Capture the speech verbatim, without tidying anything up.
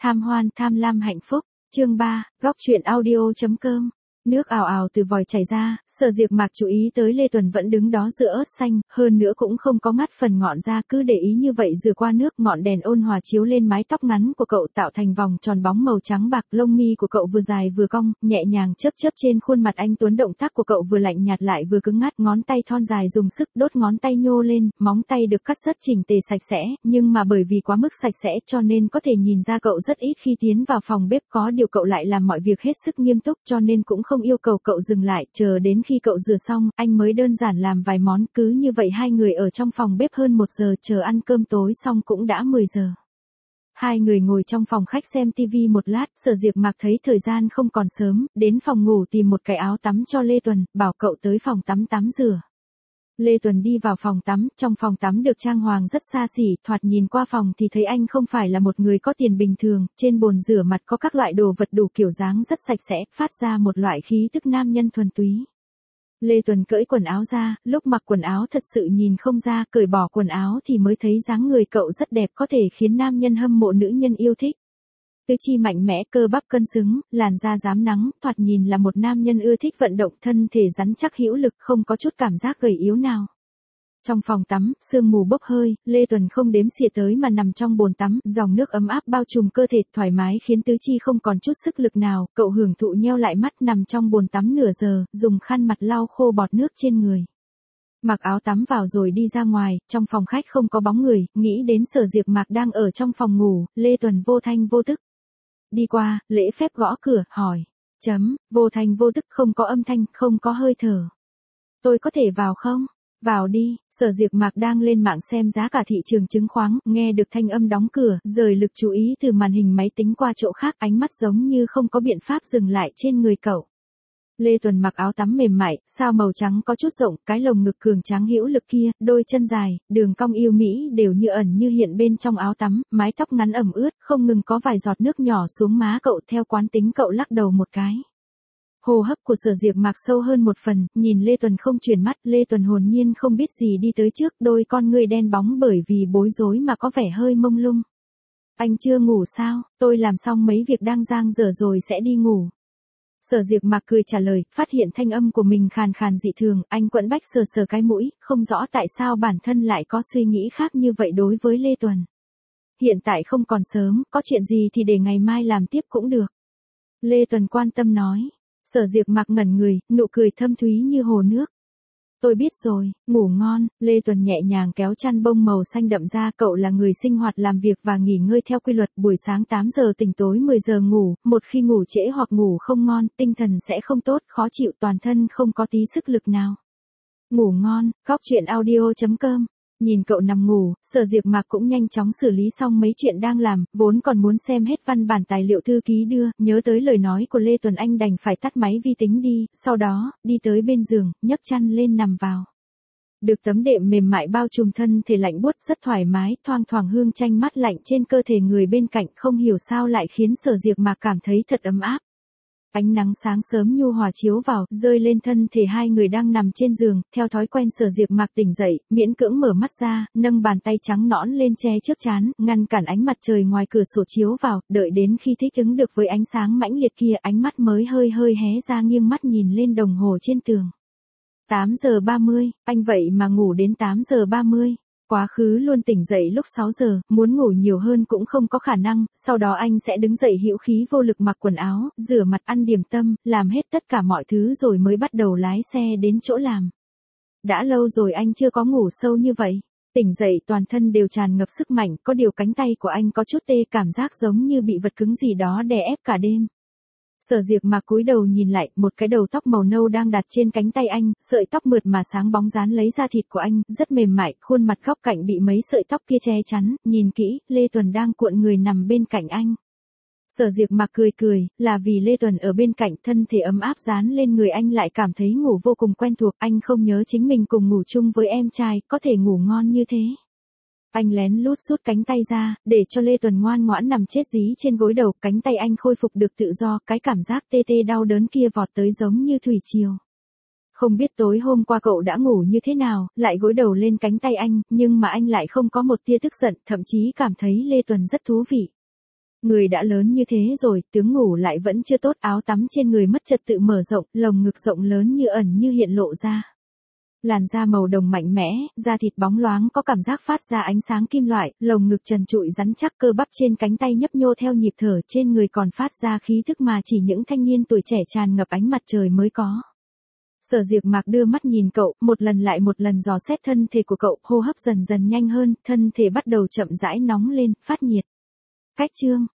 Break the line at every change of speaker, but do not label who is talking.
Tham hoan tham lam hạnh phúc, chương ba, góc truyện audio chấm com. Nước ào ào từ vòi chảy ra, Sở Diệp Mạc chú ý tới Lê Tuần vẫn đứng đó giữa ớt xanh, hơn nữa cũng không có ngắt phần ngọn ra, cứ để ý như vậy rửa qua nước, ngọn đèn ôn hòa chiếu lên mái tóc ngắn của cậu tạo thành vòng tròn bóng màu trắng bạc, lông mi của cậu vừa dài vừa cong, nhẹ nhàng chớp chớp trên khuôn mặt anh tuấn, động tác của cậu vừa lạnh nhạt lại vừa cứng ngắt, ngón tay thon dài dùng sức đốt ngón tay nhô lên, móng tay được cắt rất chỉnh tề sạch sẽ, nhưng mà bởi vì quá mức sạch sẽ cho nên có thể nhìn ra cậu rất ít khi tiến vào phòng bếp, có điều cậu lại làm mọi việc hết sức nghiêm túc cho nên cũng không yêu cầu cậu dừng lại, chờ đến khi cậu rửa xong, anh mới đơn giản làm vài món, cứ như vậy hai người ở trong phòng bếp hơn một giờ, chờ ăn cơm tối xong cũng đã mười giờ. Hai người ngồi trong phòng khách xem tivi một lát, Sở Diệp Mạc thấy thời gian không còn sớm, đến phòng ngủ tìm một cái áo tắm cho Lê Tuần, bảo cậu tới phòng tắm tắm rửa. Lê Tuần đi vào phòng tắm, trong phòng tắm được trang hoàng rất xa xỉ, thoạt nhìn qua phòng thì thấy anh không phải là một người có tiền bình thường, trên bồn rửa mặt có các loại đồ vật đủ kiểu dáng rất sạch sẽ, phát ra một loại khí tức nam nhân thuần túy. Lê Tuần cởi quần áo ra, lúc mặc quần áo thật sự nhìn không ra, cởi bỏ quần áo thì mới thấy dáng người cậu rất đẹp, có thể khiến nam nhân hâm mộ, nữ nhân yêu thích. Tứ chi mạnh mẽ, cơ bắp cân xứng, làn da rám nắng, thoạt nhìn là một nam nhân ưa thích vận động, thân thể rắn chắc hữu lực, không có chút cảm giác gầy yếu nào. Trong phòng tắm, sương mù bốc hơi, Lê Tuần không đếm xỉa tới mà nằm trong bồn tắm, dòng nước ấm áp bao trùm cơ thể, thoải mái khiến tứ chi không còn chút sức lực nào, cậu hưởng thụ nheo lại mắt nằm trong bồn tắm nửa giờ, dùng khăn mặt lau khô bọt nước trên người. Mặc áo tắm vào rồi đi ra ngoài, trong phòng khách không có bóng người, nghĩ đến Sở Diệp Mạc đang ở trong phòng ngủ, Lê Tuần vô thanh vô tức đi qua, lễ phép gõ cửa, hỏi. Chấm, vô thanh vô tức, không có âm thanh, không có hơi thở. Tôi có thể vào không? Vào đi. Sở Diệp Mạc đang lên mạng xem giá cả thị trường chứng khoán, nghe được thanh âm đóng cửa, rời lực chú ý từ màn hình máy tính qua chỗ khác, ánh mắt giống như không có biện pháp dừng lại trên người cậu. Lê Tuần mặc áo tắm mềm mại, sao màu trắng có chút rộng, cái lồng ngực cường tráng hữu lực kia, đôi chân dài, đường cong yêu mỹ đều như ẩn như hiện bên trong áo tắm, mái tóc ngắn ẩm ướt, không ngừng có vài giọt nước nhỏ xuống má cậu, theo quán tính cậu lắc đầu một cái. Hô hấp của Sở Diệp Mạc sâu hơn một phần, nhìn Lê Tuần không chuyển mắt, Lê Tuần hồn nhiên không biết gì đi tới trước, đôi con ngươi đen bóng bởi vì bối rối mà có vẻ hơi mông lung. Anh chưa ngủ sao? Tôi làm xong mấy việc đang dang dở rồi sẽ đi ngủ. Sở Diệp Mạc cười trả lời, phát hiện thanh âm của mình khàn khàn dị thường, anh quẫn bách sờ sờ cái mũi, không rõ tại sao bản thân lại có suy nghĩ khác như vậy đối với Lê Tuần. Hiện tại không còn sớm, có chuyện gì thì để ngày mai làm tiếp cũng được. Lê Tuần quan tâm nói. Sở Diệp Mạc ngẩn người, nụ cười thâm thúy như hồ nước. Tôi biết rồi, ngủ ngon. Lê Tuần nhẹ nhàng kéo chăn bông màu xanh đậm ra, cậu là người sinh hoạt làm việc và nghỉ ngơi theo quy luật, buổi sáng tám giờ tỉnh, tối mười giờ ngủ, một khi ngủ trễ hoặc ngủ không ngon, tinh thần sẽ không tốt, khó chịu, toàn thân không có tí sức lực nào. Ngủ ngon, góc truyện audio chấm com. Nhìn cậu nằm ngủ, Sở Diệp Mạc cũng nhanh chóng xử lý xong mấy chuyện đang làm, vốn còn muốn xem hết văn bản tài liệu thư ký đưa, nhớ tới lời nói của Lê Tuần anh đành phải tắt máy vi tính đi, sau đó, đi tới bên giường, nhấc chăn lên nằm vào. Được tấm đệm mềm mại bao trùm thân thể lạnh buốt rất thoải mái, thoang thoảng hương chanh mát lạnh trên cơ thể người bên cạnh, không hiểu sao lại khiến Sở Diệp Mạc cảm thấy thật ấm áp. Ánh nắng sáng sớm nhu hòa chiếu vào, rơi lên thân thể hai người đang nằm trên giường, theo thói quen Sở Diệp Mạc tỉnh dậy, miễn cưỡng mở mắt ra, nâng bàn tay trắng nõn lên che trước trán, ngăn cản ánh mặt trời ngoài cửa sổ chiếu vào, đợi đến khi thích ứng được với ánh sáng mãnh liệt kia, ánh mắt mới hơi hơi hé ra, nghiêng mắt nhìn lên đồng hồ trên tường. tám giờ ba mươi, anh vậy mà ngủ đến tám giờ ba mươi. Quá khứ luôn tỉnh dậy lúc sáu giờ, muốn ngủ nhiều hơn cũng không có khả năng, sau đó anh sẽ đứng dậy hữu khí vô lực mặc quần áo, rửa mặt, ăn điểm tâm, làm hết tất cả mọi thứ rồi mới bắt đầu lái xe đến chỗ làm. Đã lâu rồi anh chưa có ngủ sâu như vậy. Tỉnh dậy toàn thân đều tràn ngập sức mạnh, có điều cánh tay của anh có chút tê, cảm giác giống như bị vật cứng gì đó đè ép cả đêm. Sở Diệp Mạc cúi đầu nhìn lại, một cái đầu tóc màu nâu đang đặt trên cánh tay anh, sợi tóc mượt mà sáng bóng dán lấy da thịt của anh, rất mềm mại, khuôn mặt góc cạnh bị mấy sợi tóc kia che chắn, nhìn kỹ, Lê Tuần đang cuộn người nằm bên cạnh anh. Sở Diệp Mạc cười cười, là vì Lê Tuần ở bên cạnh, thân thể ấm áp dán lên người anh lại cảm thấy ngủ vô cùng quen thuộc, anh không nhớ chính mình cùng ngủ chung với em trai, có thể ngủ ngon như thế. Anh lén lút rút cánh tay ra, để cho Lê Tuần ngoan ngoãn nằm chết dí trên gối đầu, cánh tay anh khôi phục được tự do, cái cảm giác tê tê đau đớn kia vọt tới giống như thủy triều. Không biết tối hôm qua cậu đã ngủ như thế nào, lại gối đầu lên cánh tay anh, nhưng mà anh lại không có một tia tức giận, thậm chí cảm thấy Lê Tuần rất thú vị. Người đã lớn như thế rồi, tướng ngủ lại vẫn chưa tốt, áo tắm trên người mất trật tự mở rộng, lồng ngực rộng lớn như ẩn như hiện lộ ra. Làn da màu đồng mạnh mẽ, da thịt bóng loáng có cảm giác phát ra ánh sáng kim loại, lồng ngực trần trụi rắn chắc, cơ bắp trên cánh tay nhấp nhô theo nhịp thở, trên người còn phát ra khí thức mà chỉ những thanh niên tuổi trẻ tràn ngập ánh mặt trời mới có. Sở Diệp Mạc đưa mắt nhìn cậu, một lần lại một lần dò xét thân thể của cậu, hô hấp dần dần nhanh hơn, thân thể bắt đầu chậm rãi nóng lên, phát nhiệt. Cách chương